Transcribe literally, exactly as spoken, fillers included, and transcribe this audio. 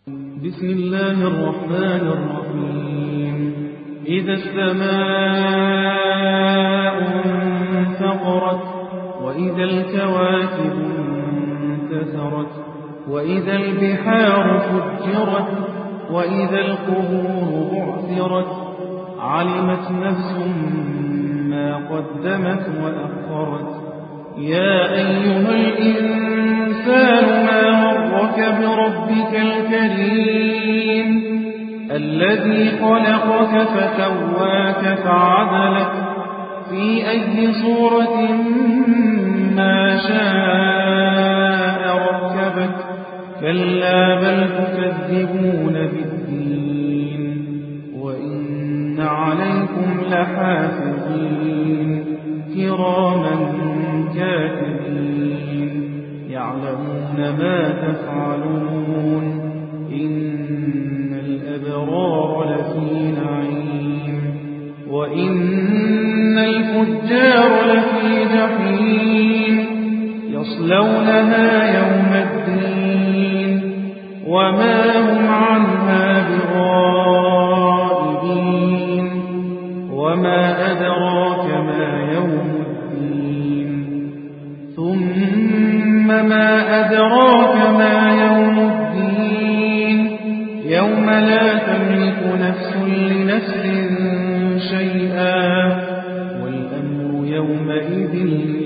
بسم الله الرحمن الرحيم إذا السماء انفطرت وإذا الكواكب انتثرت وإذا البحار فجرت وإذا القبور بعثرت علمت نفس ما قدمت وأخرت يا أيها الإنسان ما غرك بربك الكريم الذي خلقك فسواك فعدلك في أي صورة ما شاء ركبك كلا بل تكذبون بالدين وإن عليكم لحافظين كراما كاتبين يعلمون ما تفعلون إن الأبرار لفي نعيم وإن الفجار لفي جحيم يصلونها يوم الدين وما هم عنها بغائبين وما أدراك ما يوم الدين ثم ما أدراك ما يوم الدين يوم لا تملك نفس لنفس شيئا والأمر يومئذ